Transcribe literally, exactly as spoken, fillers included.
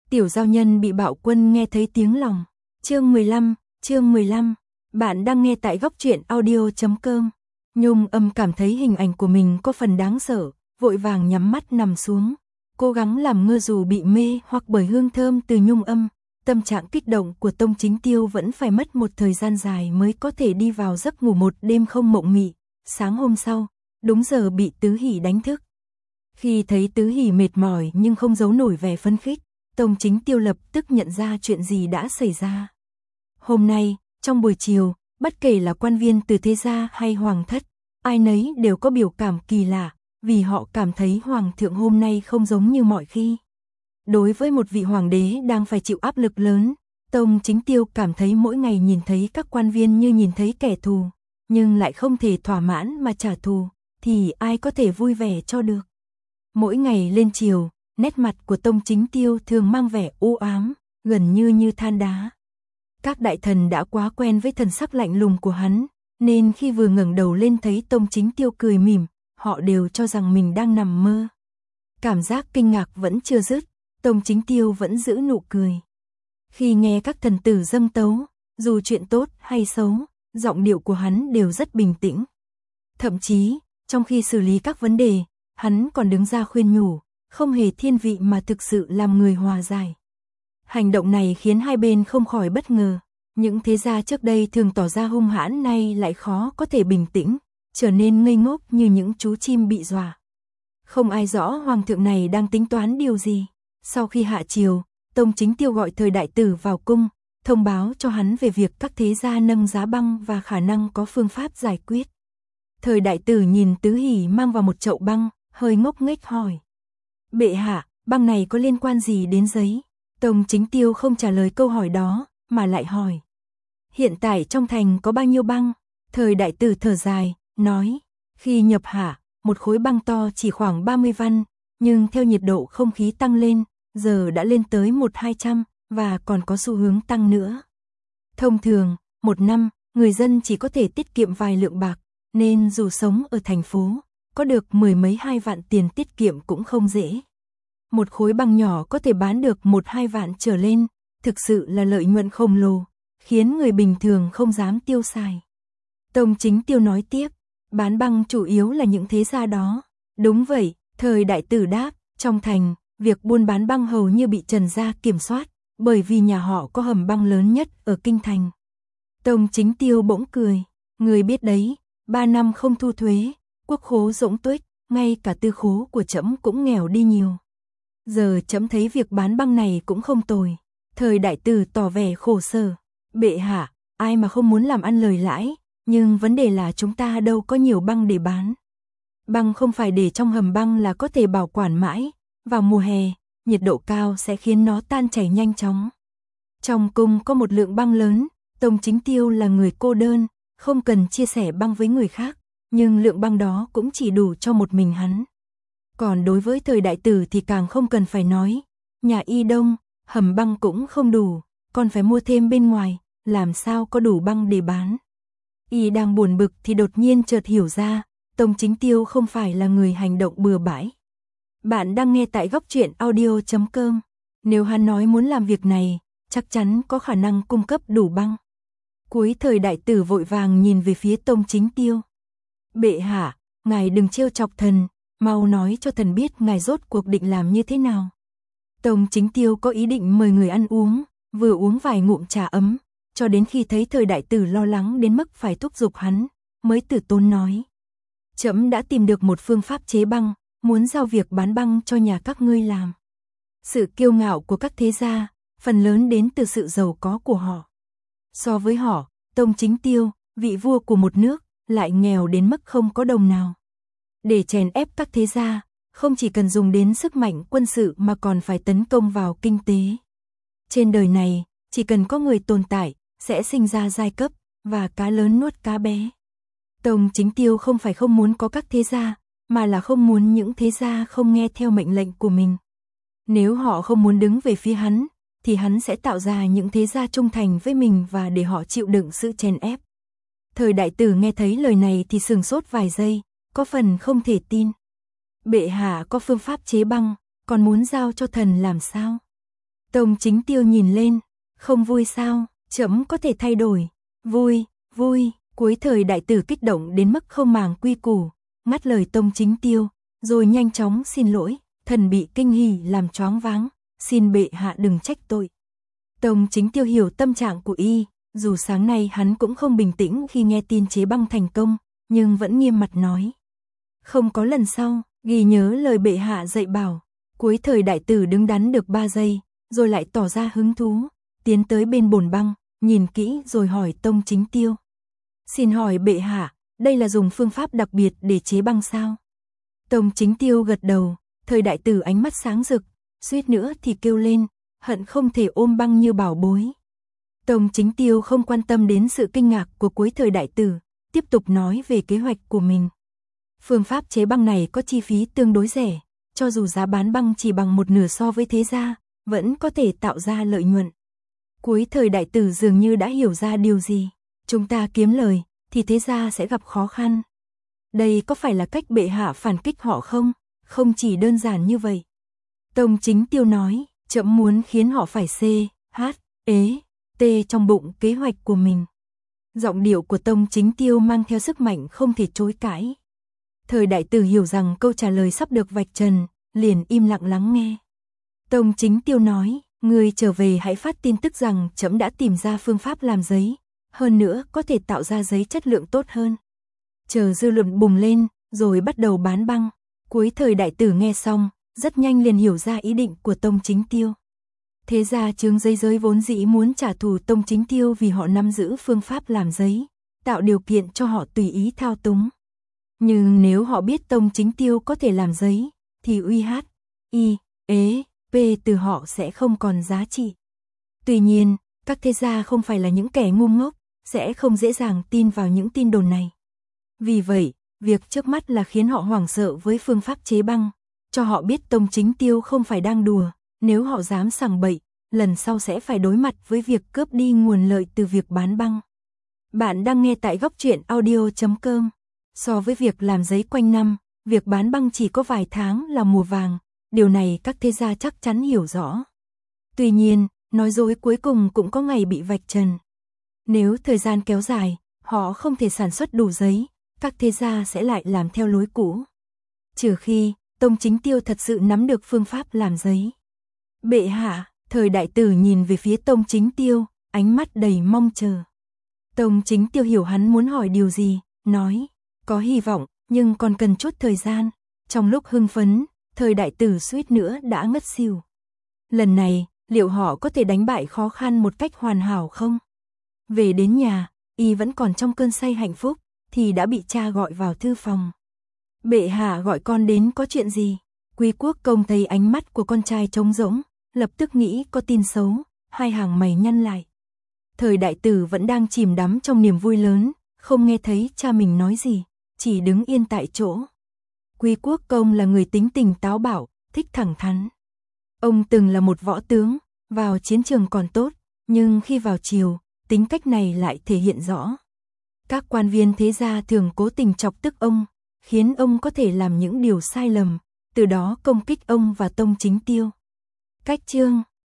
Tiểu giao nhân bị bạo quân nghe thấy tiếng lòng. Chương mười lăm, chương mười lăm. Bạn đang nghe tại góc truyện audio chấm com. Nhung Âm cảm thấy hình ảnh của mình có phần đáng sợ, vội vàng nhắm mắt nằm xuống, cố gắng làm ngơ dù bị mê hoặc bởi hương thơm từ Nhung Âm. Tâm trạng kích động của Tông Chính Tiêu vẫn phải mất một thời gian dài mới có thể đi vào giấc ngủ một đêm không mộng mị. Sáng hôm sau, đúng giờ bị Tứ Hỷ đánh thức. Khi thấy Tứ Hỷ mệt mỏi nhưng không giấu nổi vẻ phấn khích, Tông Chính Tiêu lập tức nhận ra chuyện gì đã xảy ra. Hôm nay, trong buổi chiều, bất kể là quan viên từ thế gia hay hoàng thất, ai nấy đều có biểu cảm kỳ lạ, vì họ cảm thấy hoàng thượng hôm nay không giống như mọi khi. Đối với một vị hoàng đế đang phải chịu áp lực lớn, Tông Chính Tiêu cảm thấy mỗi ngày nhìn thấy các quan viên như nhìn thấy kẻ thù, nhưng lại không thể thỏa mãn mà trả thù, thì ai có thể vui vẻ cho được. Mỗi ngày lên chiều, nét mặt của Tông Chính Tiêu thường mang vẻ u ám, gần như như than đá. Các đại thần đã quá quen với thần sắc lạnh lùng của hắn, nên khi vừa ngẩng đầu lên thấy Tông Chính Tiêu cười mỉm, họ đều cho rằng mình đang nằm mơ. Cảm giác kinh ngạc vẫn chưa dứt, Tông Chính Tiêu vẫn giữ nụ cười. Khi nghe các thần tử dâng tấu, dù chuyện tốt hay xấu, giọng điệu của hắn đều rất bình tĩnh. Thậm chí, trong khi xử lý các vấn đề, hắn còn đứng ra khuyên nhủ, không hề thiên vị mà thực sự làm người hòa giải. Hành động này khiến hai bên không khỏi bất ngờ, những thế gia trước đây thường tỏ ra hung hãn nay lại khó có thể bình tĩnh, trở nên ngây ngốc như những chú chim bị dọa. Không ai rõ hoàng thượng này đang tính toán điều gì. Sau khi hạ chiều, Tông Chính Tiêu gọi Thời Đại Tử vào cung, thông báo cho hắn về việc các thế gia nâng giá băng và khả năng có phương pháp giải quyết. Thời Đại Tử nhìn Tứ Hỷ mang vào một chậu băng, hơi ngốc nghếch hỏi: "Bệ hạ, băng này có liên quan gì đến giấy?" Tông Chính Tiêu không trả lời câu hỏi đó, mà lại hỏi: "Hiện tại trong thành có bao nhiêu băng?" Thời Đại Tử thở dài, nói: "Khi nhập hạ, một khối băng to chỉ khoảng ba mươi văn, nhưng theo nhiệt độ không khí tăng lên, giờ đã lên tới một hai trăm, và còn có xu hướng tăng nữa. Thông thường, một năm, người dân chỉ có thể tiết kiệm vài lượng bạc, nên dù sống ở thành phố, có được mười mấy hai vạn tiền tiết kiệm cũng không dễ. Một khối băng nhỏ có thể bán được một hai vạn trở lên, thực sự là lợi nhuận khổng lồ, khiến người bình thường không dám tiêu xài." Tông Chính Tiêu nói tiếp: "Bán băng chủ yếu là những thế gia đó." "Đúng vậy." Thời Đại Tử đáp, "Trong thành, việc buôn bán băng hầu như bị Trần gia kiểm soát, bởi vì nhà họ có hầm băng lớn nhất ở kinh thành." Tông Chính Tiêu bỗng cười: "Người biết đấy, ba năm không thu thuế, quốc khố rỗng tuếch, ngay cả tư khố của trẫm cũng nghèo đi nhiều. Giờ trẫm thấy việc bán băng này cũng không tồi." Thời Đại Tử tỏ vẻ khổ sở: "Bệ hạ, ai mà không muốn làm ăn lời lãi, nhưng vấn đề là chúng ta đâu có nhiều băng để bán. Băng không phải để trong hầm băng là có thể bảo quản mãi, vào mùa hè, nhiệt độ cao sẽ khiến nó tan chảy nhanh chóng. Trong cung có một lượng băng lớn, Tông Chính Tiêu là người cô đơn, không cần chia sẻ băng với người khác, nhưng lượng băng đó cũng chỉ đủ cho một mình hắn. Còn đối với Thời Đại Tử thì càng không cần phải nói, nhà y đông, hầm băng cũng không đủ, còn phải mua thêm bên ngoài, làm sao có đủ băng để bán." Y đang buồn bực thì đột nhiên chợt hiểu ra, Tông Chính Tiêu không phải là người hành động bừa bãi. Bạn đang nghe tại góc truyện audio chấm com. Nếu hắn nói muốn làm việc này, chắc chắn có khả năng cung cấp đủ băng. Cuối Thời Đại Tử vội vàng nhìn về phía Tông Chính Tiêu: "Bệ hạ, ngài đừng trêu chọc thần, mau nói cho thần biết ngài rốt cuộc định làm như thế nào." Tông Chính Tiêu có ý định mời người ăn uống, vừa uống vài ngụm trà ấm, cho đến khi thấy Thời Đại Tử lo lắng đến mức phải thúc giục hắn, mới từ tốn nói: "Trẫm đã tìm được một phương pháp chế băng, muốn giao việc bán băng cho nhà các ngươi làm." Sự kiêu ngạo của các thế gia, phần lớn đến từ sự giàu có của họ. So với họ, Tông Chính Tiêu, vị vua của một nước, lại nghèo đến mức không có đồng nào. Để chèn ép các thế gia, không chỉ cần dùng đến sức mạnh quân sự mà còn phải tấn công vào kinh tế. Trên đời này, chỉ cần có người tồn tại, sẽ sinh ra giai cấp, và cá lớn nuốt cá bé. Tông Chính Tiêu không phải không muốn có các thế gia, mà là không muốn những thế gia không nghe theo mệnh lệnh của mình. Nếu họ không muốn đứng về phía hắn, thì hắn sẽ tạo ra những thế gia trung thành với mình và để họ chịu đựng sự chèn ép. Thời Đại Tử nghe thấy lời này thì sừng sốt vài giây, có phần không thể tin. "Bệ hạ có phương pháp chế băng, còn muốn giao cho thần làm sao?" Tông Chính Tiêu nhìn lên, không vui sao, trẫm có thể thay đổi. Vui, vui, cuối thời đại tử kích động đến mức không màng quy củ, ngắt lời Tông Chính Tiêu, rồi nhanh chóng xin lỗi, thần bị kinh hỉ làm choáng váng, xin bệ hạ đừng trách tội. Tông Chính Tiêu hiểu tâm trạng của y, dù sáng nay hắn cũng không bình tĩnh khi nghe tin chế băng thành công, nhưng vẫn nghiêm mặt nói. Không có lần sau, ghi nhớ lời bệ hạ dạy bảo. Cuối thời đại tử đứng đắn được ba giây, rồi lại tỏ ra hứng thú, tiến tới bên bồn băng, nhìn kỹ rồi hỏi Tông Chính Tiêu. Xin hỏi bệ hạ, đây là dùng phương pháp đặc biệt để chế băng sao? Tông Chính Tiêu gật đầu, thời đại tử ánh mắt sáng rực, suýt nữa thì kêu lên, hận không thể ôm băng như bảo bối. Tông Chính Tiêu không quan tâm đến sự kinh ngạc của cuối thời đại tử, tiếp tục nói về kế hoạch của mình. Phương pháp chế băng này có chi phí tương đối rẻ, cho dù giá bán băng chỉ bằng một nửa so với thế gia, vẫn có thể tạo ra lợi nhuận. Cuối thời đại tử dường như đã hiểu ra điều gì, chúng ta kiếm lời, thì thế gia sẽ gặp khó khăn. Đây có phải là cách bệ hạ phản kích họ không? Không chỉ đơn giản như vậy. Tông Chính Tiêu nói, trẫm muốn khiến họ phải c, h, ế, t trong bụng kế hoạch của mình. Giọng điệu của Tông Chính Tiêu mang theo sức mạnh không thể chối cãi. Thời đại tử hiểu rằng câu trả lời sắp được vạch trần, liền im lặng lắng nghe. Tông Chính Tiêu nói, người trở về hãy phát tin tức rằng trẫm đã tìm ra phương pháp làm giấy, hơn nữa có thể tạo ra giấy chất lượng tốt hơn. Chờ dư luận bùng lên, rồi bắt đầu bán băng. Cuối thời đại tử nghe xong, rất nhanh liền hiểu ra ý định của Tông Chính Tiêu. Thế ra Chướng Giấy Giới vốn dĩ muốn trả thù Tông Chính Tiêu vì họ nắm giữ phương pháp làm giấy, tạo điều kiện cho họ tùy ý thao túng. Nhưng nếu họ biết Tông Chính Tiêu có thể làm giấy, thì uy hát, y, ế, p từ họ sẽ không còn giá trị. Tuy nhiên, các thế gia không phải là những kẻ ngu ngốc, sẽ không dễ dàng tin vào những tin đồn này. Vì vậy, việc trước mắt là khiến họ hoảng sợ với phương pháp chế băng, cho họ biết Tông Chính Tiêu không phải đang đùa, nếu họ dám sằng bậy, lần sau sẽ phải đối mặt với việc cướp đi nguồn lợi từ việc bán băng. Bạn đang nghe tại góc truyện audio chấm com. So với việc làm giấy quanh năm, việc bán băng chỉ có vài tháng là mùa vàng, điều này các thế gia chắc chắn hiểu rõ. Tuy nhiên, nói dối cuối cùng cũng có ngày bị vạch trần. Nếu thời gian kéo dài, họ không thể sản xuất đủ giấy, các thế gia sẽ lại làm theo lối cũ. Trừ khi, Tông Chính Tiêu thật sự nắm được phương pháp làm giấy. Bệ hạ, thời đại tử nhìn về phía Tông Chính Tiêu, ánh mắt đầy mong chờ. Tông Chính Tiêu hiểu hắn muốn hỏi điều gì, nói, có hy vọng, nhưng còn cần chút thời gian. Trong lúc hưng phấn, thời đại tử suýt nữa đã ngất xỉu. Lần này, liệu họ có thể đánh bại khó khăn một cách hoàn hảo không? Về đến nhà, y vẫn còn trong cơn say hạnh phúc, thì đã bị cha gọi vào thư phòng. Bệ hạ gọi con đến có chuyện gì? Quý Quốc Công thấy ánh mắt của con trai trống rỗng, lập tức nghĩ có tin xấu, hai hàng mày nhăn lại. Thời đại tử vẫn đang chìm đắm trong niềm vui lớn, không nghe thấy cha mình nói gì, chỉ đứng yên tại chỗ. Quý Quốc Công là người tính tình táo bạo, thích thẳng thắn. Ông từng là một võ tướng, vào chiến trường còn tốt, nhưng khi vào triều, tính cách này lại thể hiện rõ. Các quan viên thế gia thường cố tình chọc tức ông, khiến ông có thể làm những điều sai lầm, từ đó công kích ông và Tông Chính Tiêu. Cách chương